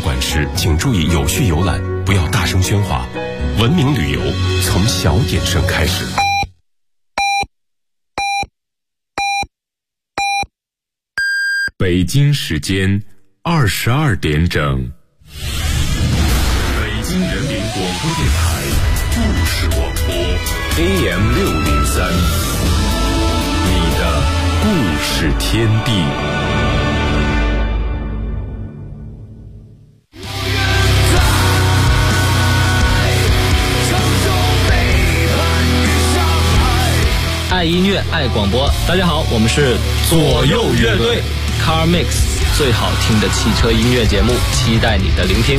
馆时，请注意有序游览，不要大声喧哗。文明旅游从小点声开始。北京时间22点整。北京人民广播电台故事广播 AM603， 你的故事天地。 爱音乐，爱广播。大家好，我们是左右乐队 Car Mix， 最好听的汽车音乐节目，期待你的聆听。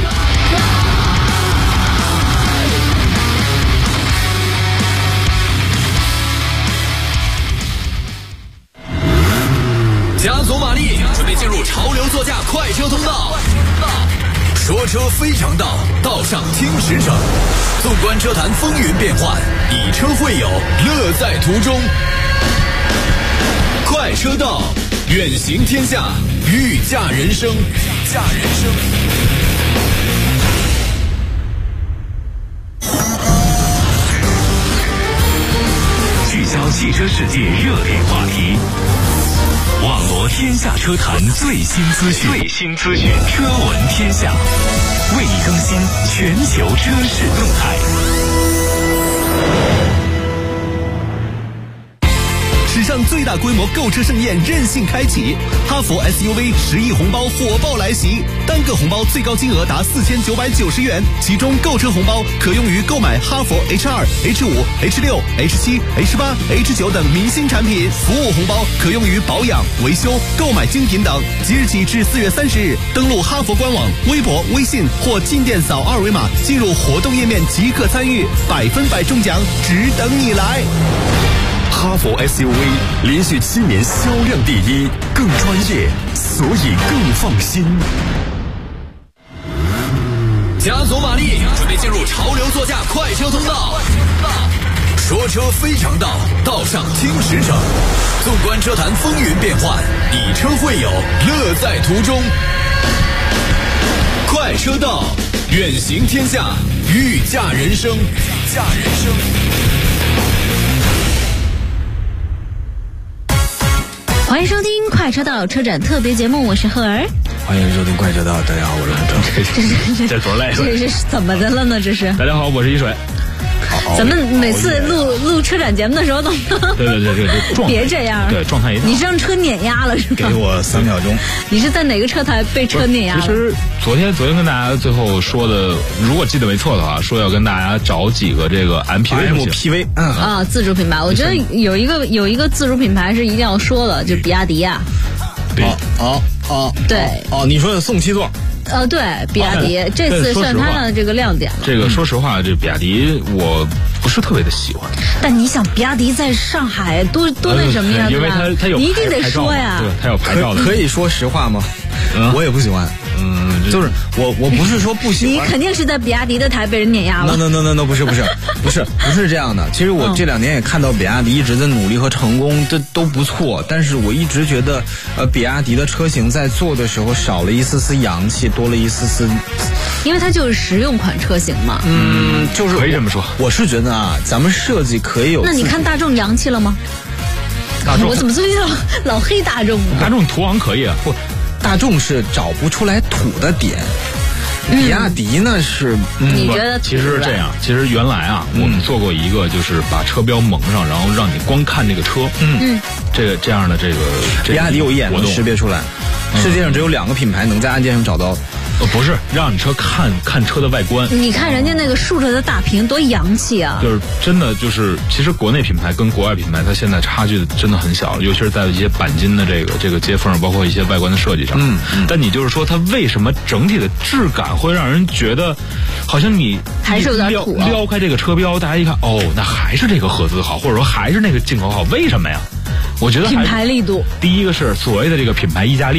加足马力，准备进入潮流座驾快车通道。说车非常道，道上听实诚。纵观车坛风云变幻，以车会友，乐在途中。快车道，远行天下，御驾人生。 聚焦汽车世界热点话题，网罗天下车坛最新资讯，车闻天下，为你更新全球车市动态。 史上最大规模购车盛宴任性开启，哈弗 SUV 10亿红包火爆来袭，单个红包最高金额达4990元，其中购车红包可用于购买哈弗 H2、H5、H6、H7、H8、H9 等明星产品，服务红包可用于保养、维修、购买精品等。即日起至4月30日，登录哈弗官网、微博、微信或进店扫二维码，进入活动页面即可参与，100%中奖，只等你来。 哈弗 SUV 连续7年销量第一，更专业，所以更放心。 加足马力，准备进入潮流座驾快车通道。说车非常道，道上听实诚。纵观车坛风云变幻，以车会友，乐在途中。快车道，远行天下，御驾人生。 欢迎收听快车道车展特别节目，我是赫儿。 欢迎收听快车道，大家好，我是韩正。 这多累， 这是怎么的了呢？这是。 大家好，我是一水。 咱们每次录车展节目的时候都对， 别这样， 对，状态一样。 你是让车碾压了是吧？ 给我3秒钟。 你是在哪个车台被车碾压了？ 其实昨天跟大家最后说的，如果记得没错的话，说要跟大家找几个这个 MPV 自主品牌。我觉得有一个自主品牌是一定要说的，就是比亚迪啊。对。 你说的宋7座。 对，比亚迪这次算它的这个亮点了。 这个说实话，这比亚迪我不是特别的喜欢。 但你想，比亚迪在上海多那什么呀？ 因为它有， 你一定得说呀。 对，它有牌照的。 可以说实话吗？我也不喜欢。就是我不是说不喜欢。 你肯定是在比亚迪的台被人碾压了。 No， 不是这样的。其实我这2年也看到比亚迪一直在努力和成功，这都不错。但是我一直觉得，比亚迪的车型在做的时候少了一丝丝洋气，多了一丝丝。 因为它就是实用款车型嘛。 就是可以这么说。 我是觉得啊，咱们设计可以有。 那你看大众洋气了吗？我怎么最近老黑大众？ 大众途昂可以啊。 不，大众是找不出来土的点。比亚迪呢是， 你觉得其实是这样。其实原来啊，我们做过一个，就是把车标蒙上，然后让你光看这个车。这样的这个比亚迪有一眼能识别出来。世界上只有2个品牌能在按键上找到。 不是让你车看车的外观。 你看人家那个竖着的大屏多洋气啊！ 就是真的其实国内品牌跟国外品牌它现在差距真的很小，尤其是在一些钣金的这个接缝，包括一些外观的设计上。但你就是说它为什么整体的质感会让人觉得好像你还是有点土啊？ 撩开这个车标，大家一看，那还是这个合资好，或者说还是那个进口好，为什么呀？我觉得品牌力度。 第一个是所谓的这个品牌溢价力。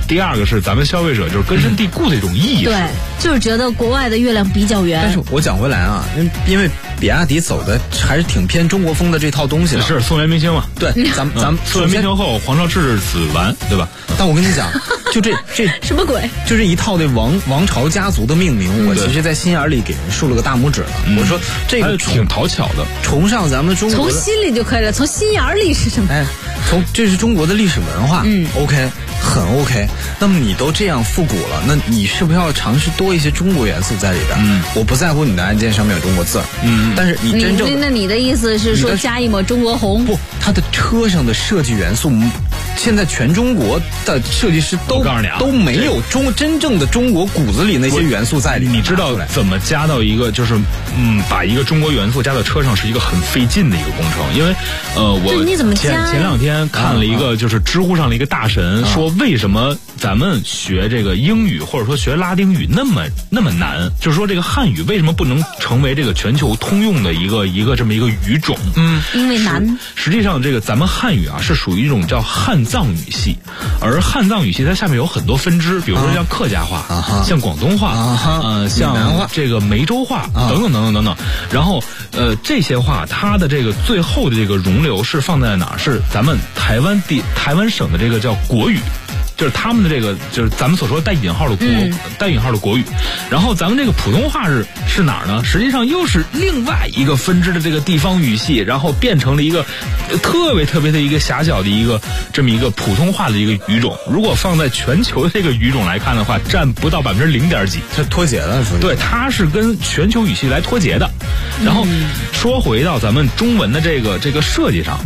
第二个是咱们消费者就是根深蒂固的一种意识。 对，就是觉得国外的月亮比较圆。 但是我讲回来啊，因为比亚迪走的还是挺偏中国风的这套东西的。 是宋元明星嘛？ 对，咱们宋元明星后黄绍至此完，对吧？ 但我跟你讲，就这什么鬼？ 就这一套的王朝家族的命名，我其实在心眼里给人竖了个大拇指了。我说这个挺讨巧的， 崇尚咱们中国从心里就可以了，从心眼里是什么？ 哎，这是中国的历史文化，OK， 很 OK。那么你都这样复古了，那你是不是要尝试多一些中国元素在里边？我不在乎你的按键上面有中国字，但是你真正那你的意思是说加一抹中国红？ 不，它的车上的设计元素，现在全中国的设计师都没有真正的中国骨子里那些元素在里面。 你知道怎么加到一个就是把一个中国元素加到车上是一个很费劲的一个工程，因为我你怎么加前两天看了一个就是知乎上的一个大神说为什么咱们学这个英语或者说学拉丁语那么难，就是说这个汉语为什么不能成为这个全球通用的一个这么一个语种？ 因为难。 实际上这个咱们汉语啊是属于一种叫汉藏语系，而汉藏语系它下面有很多分支，比如说像客家话，像广东话，像这个梅州话等等。然后这些话它的这个最后的这个容流是放在哪儿？是咱们台湾省的这个叫国语。就是他们的这个，就是咱们所说的带引号的国语，然后咱们这个普通话是哪儿呢？实际上又是另外一个分支的这个地方语系，然后变成了一个特别的一个狭小的一个这么一个普通话的一个语种。如果放在全球的这个语种来看的话，占不到0.几， 它脱节了，是吧？ 对，它是跟全球语系来脱节的。然后说回到咱们中文的这个设计上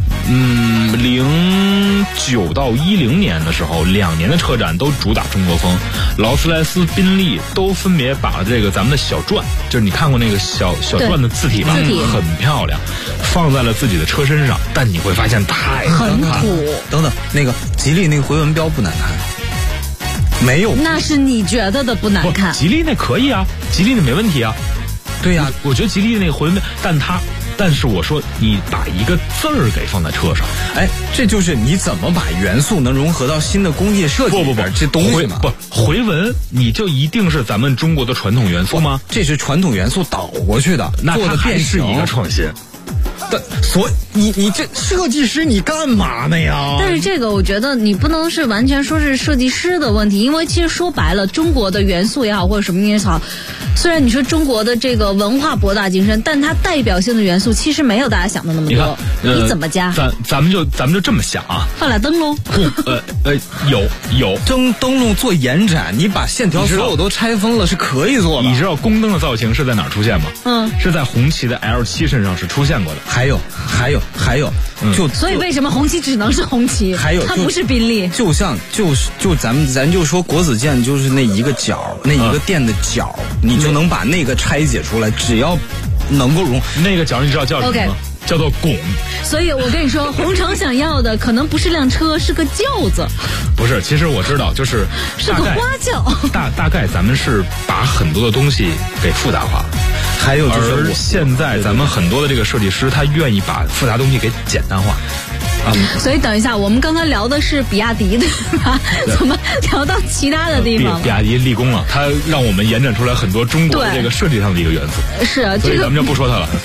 ，09到10年的时候，2年的车展都主打中国风，劳斯莱斯、宾利都分别把这个咱们的小篆，就是你看过那个小篆的字体吧，很漂亮，放在了自己的车身上，但你会发现太很土。 等等，那个吉利那个回纹标不难看，没有， 那是你觉得的不难看。 吉利那可以啊，吉利那没问题啊。对呀，我觉得吉利那个回纹标，但是我说你把一个字儿给放在车上， 哎，这就是你怎么把元素能融合到新的工业设计里边这东西嘛？ 回纹你就一定是咱们中国的传统元素吗？ 这是传统元素导过去的， 那做的还是一个创新。 所以你这设计师你干嘛呢呀？ 但是这个我觉得你不能是完全说是设计师的问题，因为其实说白了，中国的元素也好或者什么也好，虽然你说中国的这个文化博大精深，但它代表性的元素其实没有大家想的那么多。你怎么加？ 咱们就这么想啊， 放俩灯笼。 有灯笼做延展，你把线条所有都拆分了是可以做的。 你知道宫灯的造型是在哪儿出现吗？是在红旗的 L7身上是出现过的。 还有， 所以为什么红旗只能是红旗？ 还有， 它不是宾利。 就咱就说国子监就是那一个角，那一个店的角，你就能把那个拆解出来，只要能够那个角，你知道叫什么吗？叫做拱。 所以我跟你说，红城想要的可能不是辆车，是个轿子。 不是，其实我知道，是个花轿。 大概咱们是把很多的东西给复杂化， 还有就是现在咱们很多的这个设计师，他愿意把复杂东西给简单化。 所以等一下，我们刚才聊的是比亚迪对吧？怎么聊到其他的地方？ 比亚迪立功了，它让我们延展出来很多中国的这个设计上的一个元素。 是啊， 所以咱们就不说它了。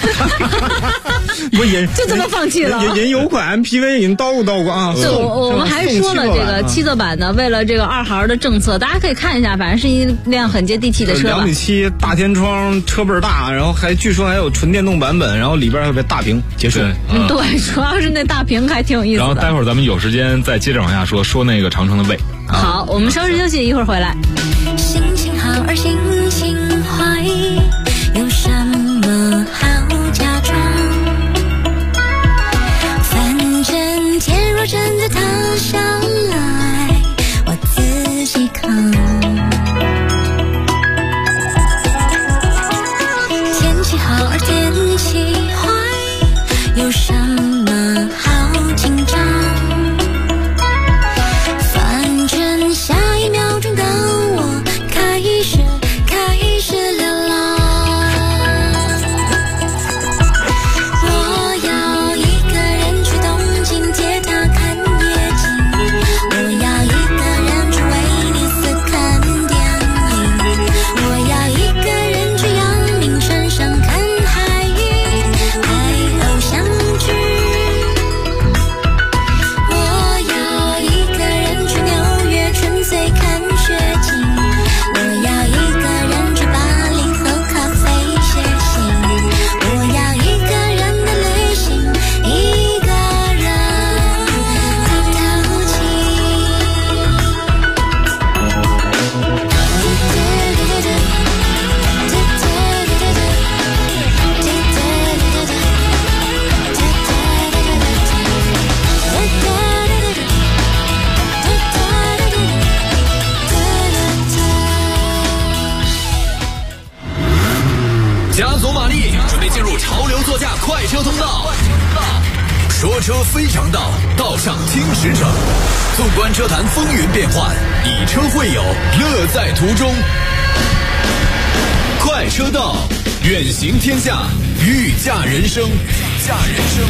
就这么放弃了。 人有款 MPV 已经叨过啊。 对，我们还说了这个7座版的，为了这个2孩的政策，大家可以看一下，反正是一辆很接地气的车吧。 2.7米大天窗，车倍儿大，然后据说还有纯电动版本，然后里边还有大屏。结束。 对，主要是那大屏还挺有意思的。 然后待会儿咱们有时间再接着往下说那个长城的魏。 好，我们稍事休息，一会儿回来。 心情好而心情坏，有什么好假装？反正天若真的塌下来，我自己扛。天气好而天气坏，有什么好紧张？反正下一秒钟的我开始加足马力，准备进入潮流座驾快车通道。说车非常道，道上听驰骋。纵观车坛风云变幻，以车会友，乐在途中。快车道，远行天下，御驾人生。御驾人生。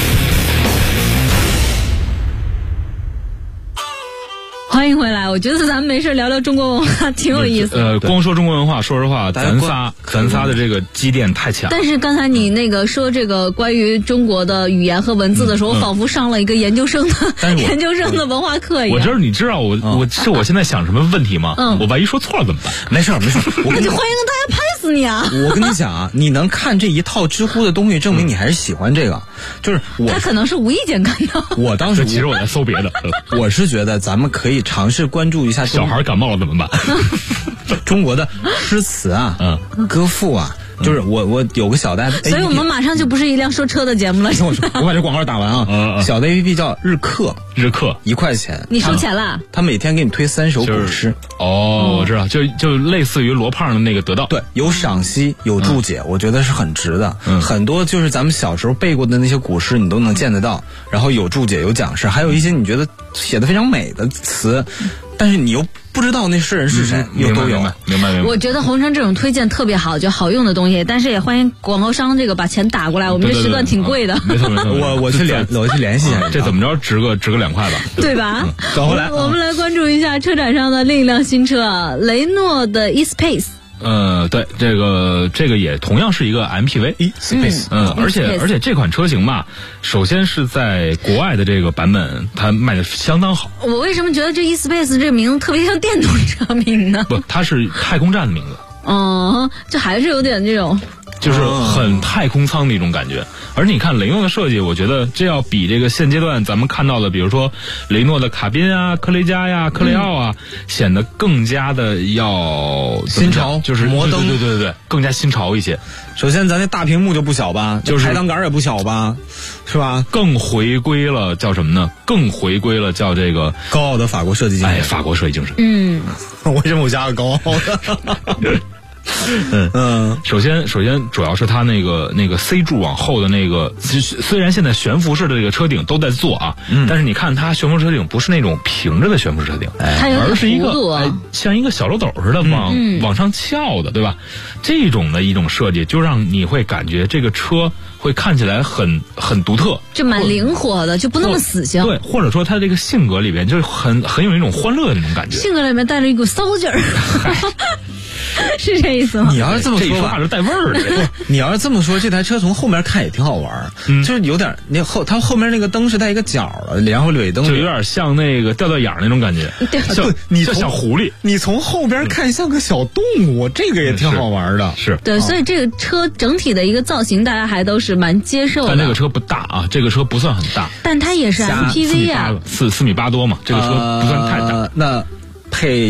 欢迎回来，我觉得咱们没事聊聊中国文化挺有意思。 光说中国文化，说实话，咱仨的这个积淀太强。 但是刚才你那个说这个关于中国的语言和文字的时候，我仿佛上了一个研究生的文化课一样。 你知道我现在想什么问题吗？我万一说错了怎么办？ 没事，我跟你欢迎大家拍死你啊！ 我跟你讲啊，你能看这一套知乎的东西，证明你还是喜欢这个。就是他可能是无意间看到。 我当时其实我在搜别的。 我是觉得咱们可以尝试关注一下小孩感冒了怎么办？ 中国的诗词啊，歌赋啊。就是我有个小的， 所以我们马上就不是一辆说车的节目了。 我把这广告打完啊。小的 APP 叫日课，1块钱， 你收钱了？ 他每天给你推3首古诗。 我知道，就类似于罗胖的那个得到。 对，有赏析，有注解，我觉得是很值的。很多就是咱们小时候背过的那些古诗，你都能见得到。然后有注解，有讲释，还有一些你觉得写得非常美的词，但是你又不知道那诗人是谁，又都有。 明白。 我觉得红尘这种推荐特别好，就好用的东西，但是也欢迎广告商这个把钱打过来，我们这时段挺贵的。 没错， 我去联系一下， 这怎么着值个2块吧？ 对吧？ 找回来。 我们来关注一下车展上的另一辆新车，雷诺的 eSpace。 对，这个也同样是一个 MPV，eSpace。而且这款车型吧，首先是在国外的这个版本，它卖的相当好。 我为什么觉得这 eSpace 这名字特别像电动车名呢？ 不，它是太空站的名字。 这还是有点这种。 就是很太空舱的一种感觉，而你看雷诺的设计，我觉得这要比这个现阶段咱们看到的，比如说雷诺的卡宾啊、科雷嘉呀、科雷傲啊，显得更加的要新潮， 就是摩登，对，更加新潮一些。 首先，咱那大屏幕就不小吧，就是排挡杆也不小吧，是吧？ 更回归了叫什么呢？更回归了叫这个高傲的法国设计精神。 法国设计精神。 为什么我加个高傲的？ 首先主要是它那个 C 柱往后的那个，虽然现在悬浮式的这个车顶都在做啊，但是你看它悬浮车顶不是那种平着的悬浮车顶，而是一个像一个小漏斗似的往上翘的，对吧？这种的一种设计，就让你会感觉这个车会看起来很独特， 就蛮灵活的，就不那么死性。 对，或者说它这个性格里边就是很有一种欢乐的那种感觉， 性格里面带着一股骚劲儿。是这意思吗？ 你要是这么说话是带味儿的。 你要是这么说，这台车从后面看也挺好玩，就是有点它后面那个灯是带一个角的，然后尾灯就有点像那个吊眼那种感觉，像小狐狸。 你从后边看像个小动物，这个也挺好玩的。 是对，所以这个车整体的一个造型，大家还都是蛮接受的。 但这个车不大啊，这个车不算很大， 但它也是 MPV 啊 ，4米8多嘛，这个车不算太大。 那配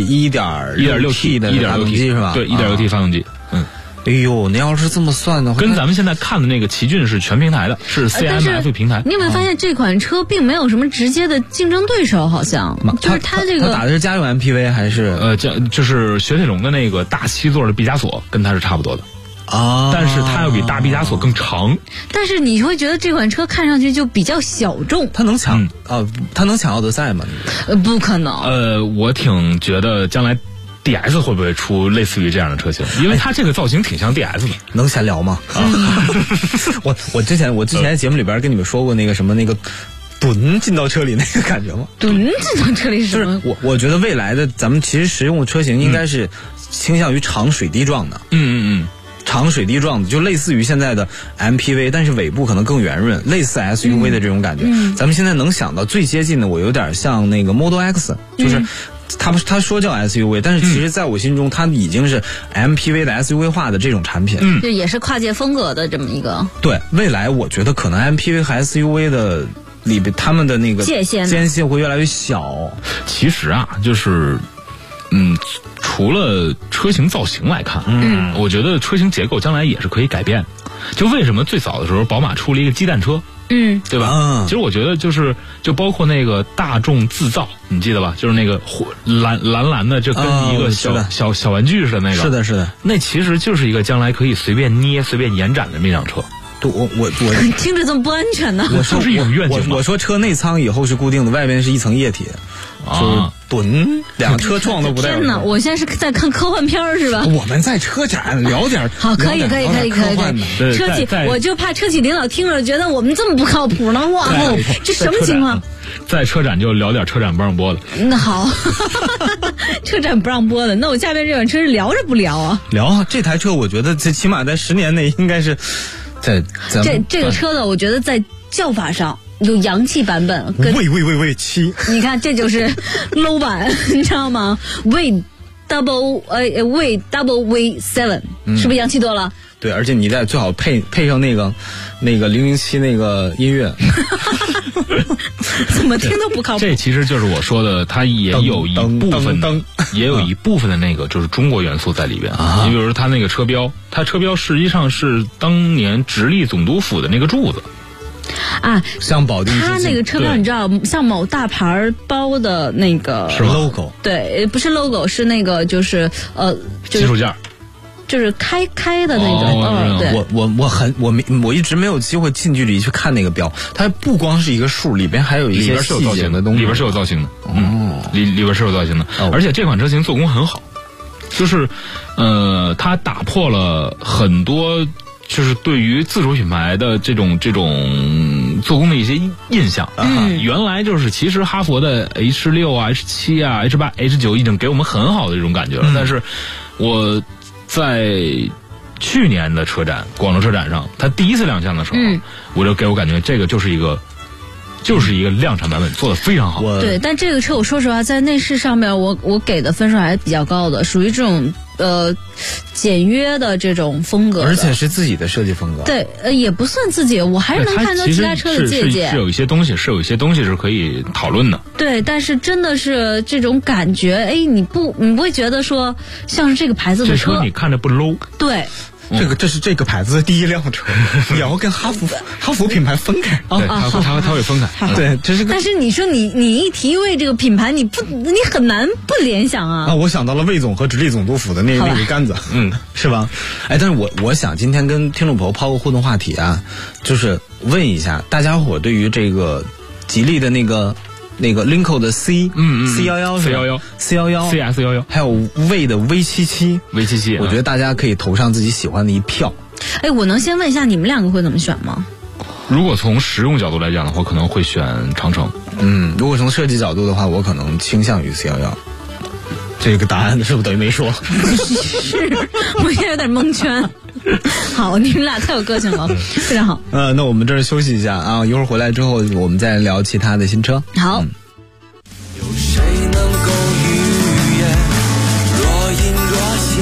1.6T 的发动机是吧？ 对，1.6T 发动机。 哎呦，你要是这么算的话， 跟咱们现在看的那个奇骏是全平台的，是 CMF 平台。 你有没有发现这款车并没有什么直接的竞争对手？好像就是它这个。 它打的是家用 MPV 还是？ 就是雪铁龙的那个大7座的毕加索，跟它是差不多的。但是它要比大毕加索更长。 但是你会觉得这款车看上去就比较小众。 它能抢它能抢奥德赛吗？ 不可能。 我挺觉得将来 DS 会不会出类似于这样的车型？因为它这个造型挺像 DS 的。 能闲聊吗？我之前节目里边跟你们说过那个什么那个吨进到车里那个感觉吗？ 吨进到车里是什么？ 就是我觉得未来的咱们其实实用的车型应该是倾向于长水滴状的。长水滴状的，就类似于现在的 MPV， 但是尾部可能更圆润，类似 SUV 的这种感觉。咱们现在能想到最接近的，我有点像那个 Model X， 就是他说叫 SUV， 但是其实在我心中，它已经是 MPV 的 SUV 化的这种产品。 这也是跨界风格的这么一个。 对，未来我觉得可能 MPV 和 SUV 的里边，他们的那个界限会越来越小。 其实啊，就是除了车型造型来看，我觉得车型结构将来也是可以改变。就为什么最早的时候宝马出了一个鸡蛋车， 对吧？其实我觉得就包括那个大众自造，你记得吧？就是那个蓝的，就跟一个小玩具似的那个。 是的。 那其实就是一个将来可以随便捏、随便延展的那辆车。 我听着这么不安全呢。 我说是一种愿景。 我说车内舱以后是固定的，外边是一层液体，就是吨两车撞都不带。 天哪！我现在是在看科幻片是吧？ 我们在车展聊点好，可以。车企，我就怕车企领导听着觉得我们这么不靠谱呢。哇哦，这什么情况？ 在车展就聊点车展不让播的。 那好，车展不让播的，那我下面这款车是聊着不聊啊？ 聊啊！这台车我觉得这起码在10年内应该是。 这个车呢，我觉得在叫法上有洋气版本，跟喂7， 你看这就是 low 版，你知道吗？喂 double V7，是不是洋气多了？ 对，而且你再最好配上那个007那个音乐， 怎么听都不靠谱。 这其实就是我说的，它也有一部分的那个就是中国元素在里边。你比如说它那个车标，它车标实际上是当年直隶总督府的那个柱子。 啊， 像保定， 它那个车标你知道，像某大牌包的那个是 logo， 对，不是 logo， 是那个就是金属件。 就是开的那种，对。 我一直没有机会近距离去看那个标，它不光是一个数，里边还有一些细节的东西， 里边是有造型的，里边是有造型的，而且这款车型做工很好，就是它打破了很多就是对于自主品牌的这种做工的一些印象。原来就是其实哈佛的 H6 啊、H7 啊、H8、H9 已经给我们很好的这种感觉了，但是我在去年的车展，广州车展上，它第一次亮相的时候，我就给我感觉这个就是一个量产版本，做得非常好。 对，但这个车我说实话，在内饰上面我给的分数还是比较高的，属于这种简约的这种风格， 而且是自己的设计风格。 对，也不算自己，我还是能看到其他车的借鉴。 是有一些东西是可以讨论的。 对，但是真的是这种感觉，你不会觉得说像是这个牌子的车， 这车你看着不 low。 对。 这是这个牌子的第一辆车，你要跟哈弗品牌分开。 对，它会分开。 对，这是。 但是你说你一提魏这个品牌，你很难不联想啊。 我想到了魏总和直隶总督府的那个杆子，是吧？但是我想今天跟听众朋友抛个互动话题啊，就是问一下大家伙对于这个吉利的那个 Linko 的 C11 是吧？C11 CS11， 还有魏的 V77，我觉得大家可以投上自己喜欢的一票。 我能先问一下你们两个会怎么选吗？ 如果从实用角度来讲的话，可能会选长城。 如果从设计角度的话，我可能倾向于 C11。这个答案是不是等于没说？ 是，我现在有点蒙圈。好，你们俩太有个性了，非常好。 那我们这儿休息一下啊，一会儿回来之后我们再聊其他的新车。 好。 有谁能够预言若隐若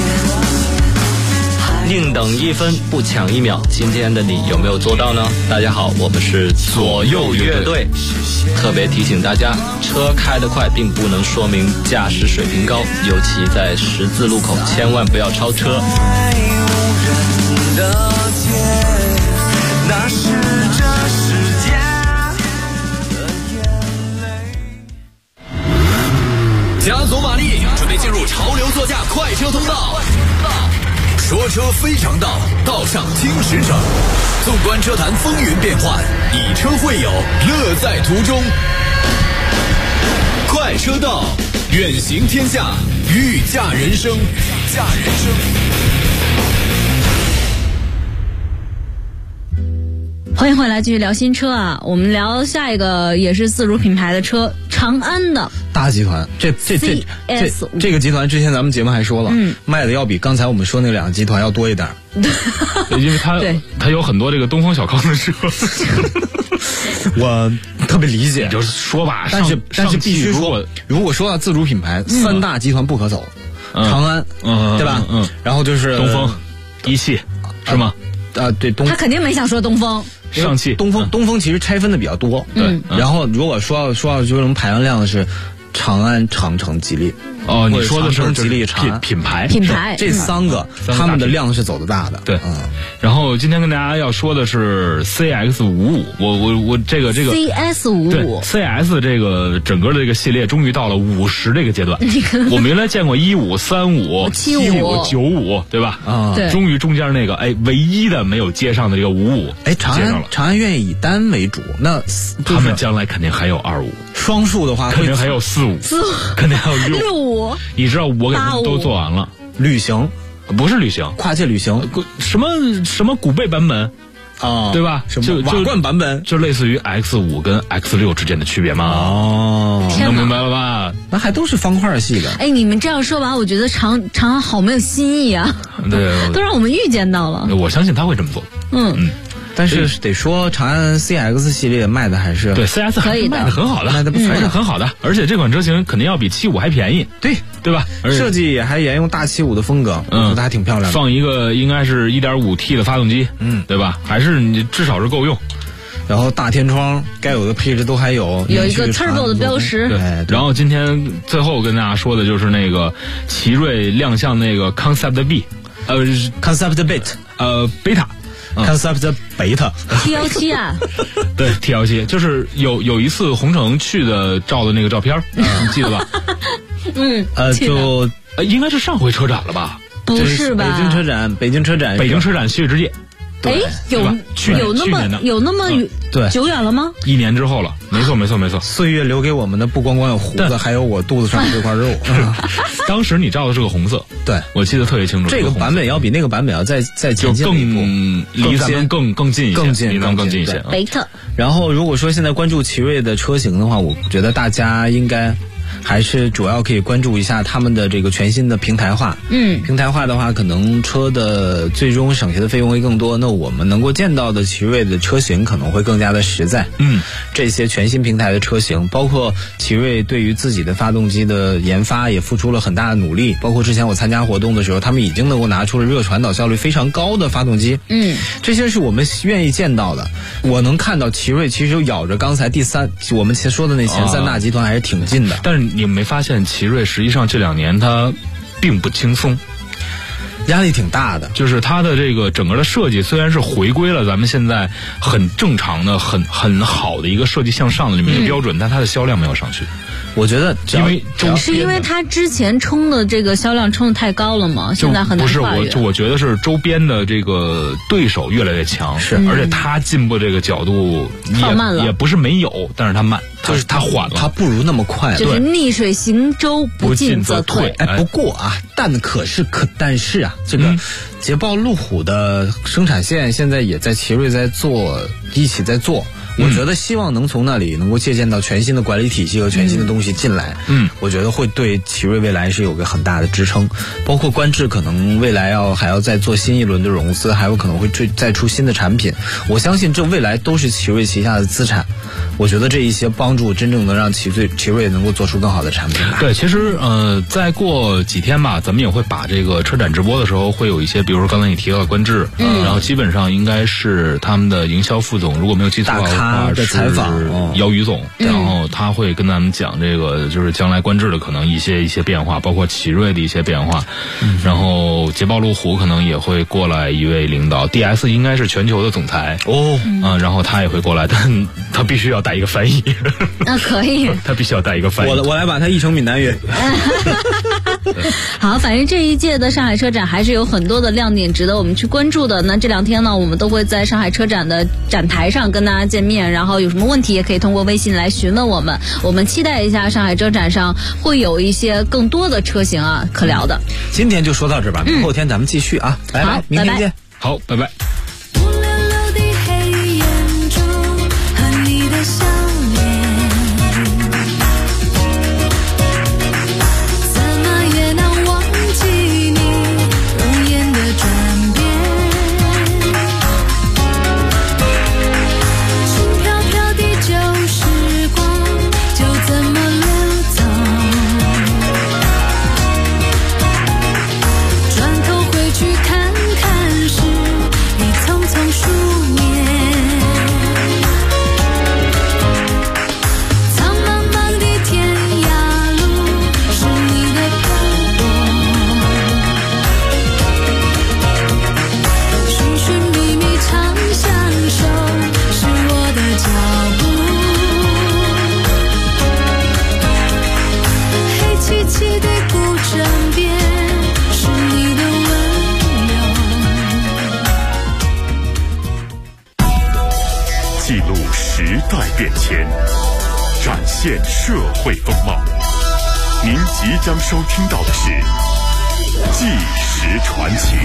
现？宁等1分不抢1秒，今天的你有没有做到呢？大家好，我们是左右乐队，特别提醒大家，车开得快并不能说明驾驶水平高，尤其在十字路口千万不要超车。那是这世界的眼泪。加足马力，准备进入潮流座驾快车通道。说车非常道，道上听实诚。纵观车坛风云变幻，以车会友，乐在途中。快车道，远行天下，御驾人生。 欢迎回来，继续聊新车啊！我们聊下一个也是自主品牌的车，长安的大集团。这个集团之前咱们节目还说了，卖的要比刚才我们说那两个集团要多一点。 因为它有很多这个东风小康的车。 我特别理解， 就是说吧， 但是必须说，如果说到自主品牌，三大集团不可走，长安，对吧？然后就是东风、一汽，是吗？ 对， 他肯定没想说东风。 上汽， 东风其实拆分的比较多，对。然后如果说到就是能排量的是长安、长城、吉利， 哦，你说的是吉利长品牌这3个他们的量是走得大的。 对，然后今天跟大家要说的是 CX55， 我这个 CS55， 对 CS 这个整个的这个系列终于到了50这个阶段。我们原来见过15、35、75、95，对吧？ 对， 终于中间那个唯一的没有接上的这个55， 长安愿意以单为主，那他们将来肯定还有25， 双数的话肯定还有45，肯定还有 65。 你知道我给他们都做完了， 旅行不是旅行， 跨界旅行， 什么古贝版本啊， 对吧？ 什么瓦罐版本， 就类似于 X5 跟 X6之间的区别嘛。能明白了吧？ 那还都是方块系的。 哎，你们这样说吧，我觉得长安好没有新意啊。 对， 都让我们预见到了。 我相信他会这么做。 但是得说长安 CX 系列卖的还是对 CS 可以的， 卖的很好的， 卖的不错， 还是很好的。而且这款车型肯定要比75还便宜，对吧？ 设计也还沿用大75的风格，我觉得还挺漂亮的。 放一个应该是 1.5T 的发动机，对吧？还是你至少是够用。 然后大天窗该有的配置都还有一个 Turbo 的标识。 对，然后今天最后跟大家说的就是那个奇瑞亮相那个 Concept Concept Beta。Concept Beta T17啊， 对 T17，就是有一次洪城去的照的那个照片，你记得吧？ 就应该是上回车展了吧？ 不是吧？ 北京车展旭日之夜。 哎，有那么久远了吗 ？1年之后了，没错。 岁月留给我们的不光有胡子，还有我肚子上这块肉。 当时你照的是个红色， 对， 我记得特别清楚。 这个版本要比那个版本要再前进一步， 离咱们更近一些，离咱们更近一些。 贝特。 然后如果说现在关注奇瑞的车型的话，我觉得大家应该还是主要可以关注一下他们的这个全新的平台化。平台化的话，可能车的最终省下的费用会更多，那我们能够见到的奇瑞的车型可能会更加的实在。这些全新平台的车型，包括奇瑞对于自己的发动机的研发也付出了很大的努力，包括之前我参加活动的时候，他们已经能够拿出了热传导效率非常高的发动机。这些是我们愿意见到的。我能看到奇瑞其实咬着刚才我们说的那前3大集团还是挺近的。 但是你们没发现奇瑞实际上这2年它并不轻松， 压力挺大的。 就是它的这个整个的设计虽然是回归了咱们现在很正常的很好的一个设计向上的这么一个标准，但它的销量没有上去。 我觉得是因为它之前冲的这个销量冲的太高了吗？现在很难跨越。 我觉得是周边的这个对手越来越强，而且它进步这个角度也不是没有，但是它慢，就是它缓了， 它不如那么快， 就是逆水行舟，不进则退。 不过啊，但是啊，这个捷豹路虎的生产线现在也在奇瑞一起在做。我觉得希望能从那里能够借鉴到全新的管理体系和全新的东西进来。我觉得会对奇瑞未来是有个很大的支撑。包括观致可能未来还要再做新一轮的融资，还有可能会再出新的产品。我相信这未来都是奇瑞旗下的资产。我觉得这一些帮助真正能让奇瑞能够做出更好的产品来。 对，其实再过几天吧，咱们也会把这个车展直播的时候会有一些，比如说刚才你提到的观致，然后基本上应该是他们的营销副总，如果没有记错的话的采访姚宇总，然后他会跟咱们讲这个就是将来观致的可能一些变化，包括奇瑞的一些变化。然后捷豹路虎可能也会过来一位领导 ，DS 应该是全球的总裁然后他也会过来，但他必须要带一个翻译。 那可以， 他必须要带一个翻译。 我来把它译成闽南语。 好，反正这一届的上海车展还是有很多的亮点值得我们去关注的。那这2天呢，我们都会在上海车展的展台上跟大家见面，然后有什么问题也可以通过微信来询问我们。我们期待一下上海车展上会有一些更多的车型可聊的。 今天就说到这儿吧，明后天咱们继续啊，拜拜，明天见。 好，拜拜。 转头回去看看时代变迁，展现社会风貌。您即将收听到的是《纪实传奇》。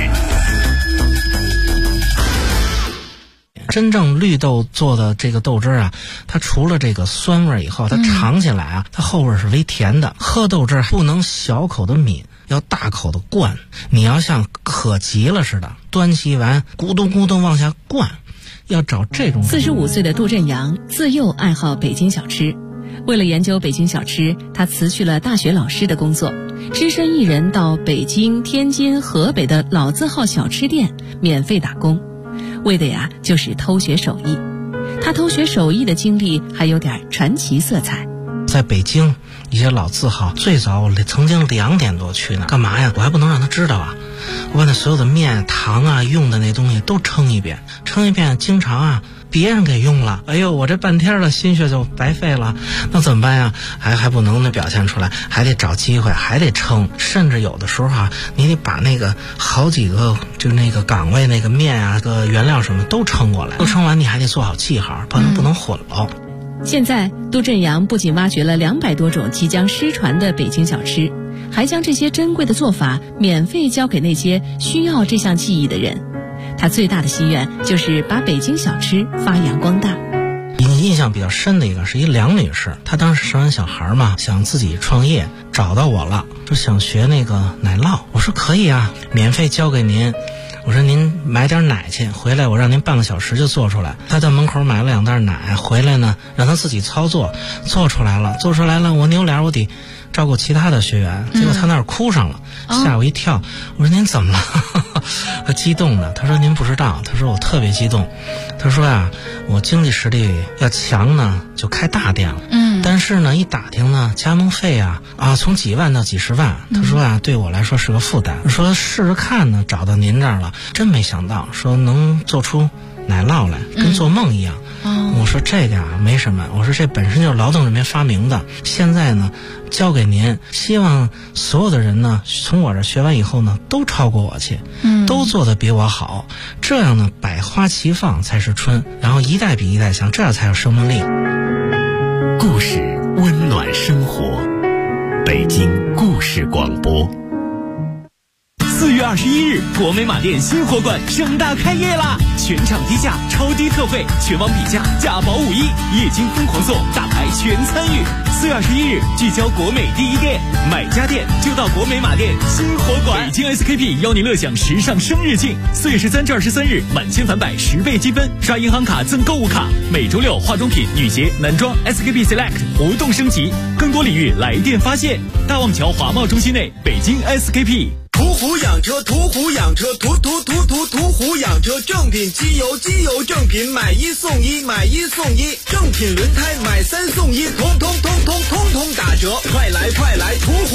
真正绿豆做的这个豆汁啊，它除了这个酸味以后，它尝起来啊，它后味是微甜的。喝豆汁不能小口的抿，要大口的灌。你要像渴急了似的，端起碗咕咚咕咚往下灌，要找这种。 45岁的杜振阳自幼爱好北京小吃，为了研究北京小吃，他辞去了大学老师的工作，只身一人到北京、天津、河北的老字号小吃店免费打工。为的呀，就是偷学手艺。他偷学手艺的经历还有点传奇色彩。 在北京一些老字号，最早我曾经2点多去呢，干嘛呀？我还不能让他知道啊！我把那所有的面、糖啊、用的那东西都称一遍，经常啊别人给用了，哎呦，我这半天的心血就白费了，那怎么办呀？还不能表现出来，还得找机会，还得称，甚至有的时候啊，你得把那个好几个就那个岗位那个面啊、个原料什么都称过来，都称完你还得做好记号，不能混了。 现在杜振阳不仅挖掘了200多种即将失传的北京小吃，还将这些珍贵的做法免费教给那些需要这项技艺的人。他最大的心愿就是把北京小吃发扬光大。 印象比较深的一个是一梁女士，她当时生完小孩嘛，想自己创业，找到我了，说想学那个奶酪。我说可以啊，免费教给您。我说您买点奶去，回来我让您半个小时就做出来。他在门口买了2袋奶，回来呢让他自己操作，做出来了，我扭脸我得照顾其他的学员，结果他那儿哭上了，吓我一跳。我说您怎么了？他激动的，他说您不知道，他说我特别激动，他说呀，我经济实力要强呢就开大店了，但是呢一打听呢加盟费啊从几万到几十万，他说啊对我来说是个负担，说试试看呢，找到您这儿了，真没想到说能做出奶酪来，跟做梦一样。我说这个啊没什么，我说这本身就是劳动人民发明的，现在呢交给您，希望所有的人呢从我这学完以后呢都超过我去，都做得比我好，这样呢百花齐放才是春，然后一代比一代强，这样才有生命力。 故事温暖生活，北京故事广播。4月21日，国美马店新货馆盛大开业啦！全场低价，超低特惠，全网比价，价保5亿，液晶疯狂送，大牌全参与。4月21日，聚焦国美第一店，买家电就到国美马店新货馆。北京 SKP 邀您乐享时尚生日庆，4月13至23日，满千返百10倍积分，刷银行卡赠购物卡。每周六，化妆品、女鞋、男装 SKP Select 活动升级，更多礼遇来电发现。大望桥华贸中心内，北京 SKP。 途虎养车，途虎养车，途虎养车，正品机油正品，买1送1，买1送1，正品轮胎买3送1，通通打折，快来途虎。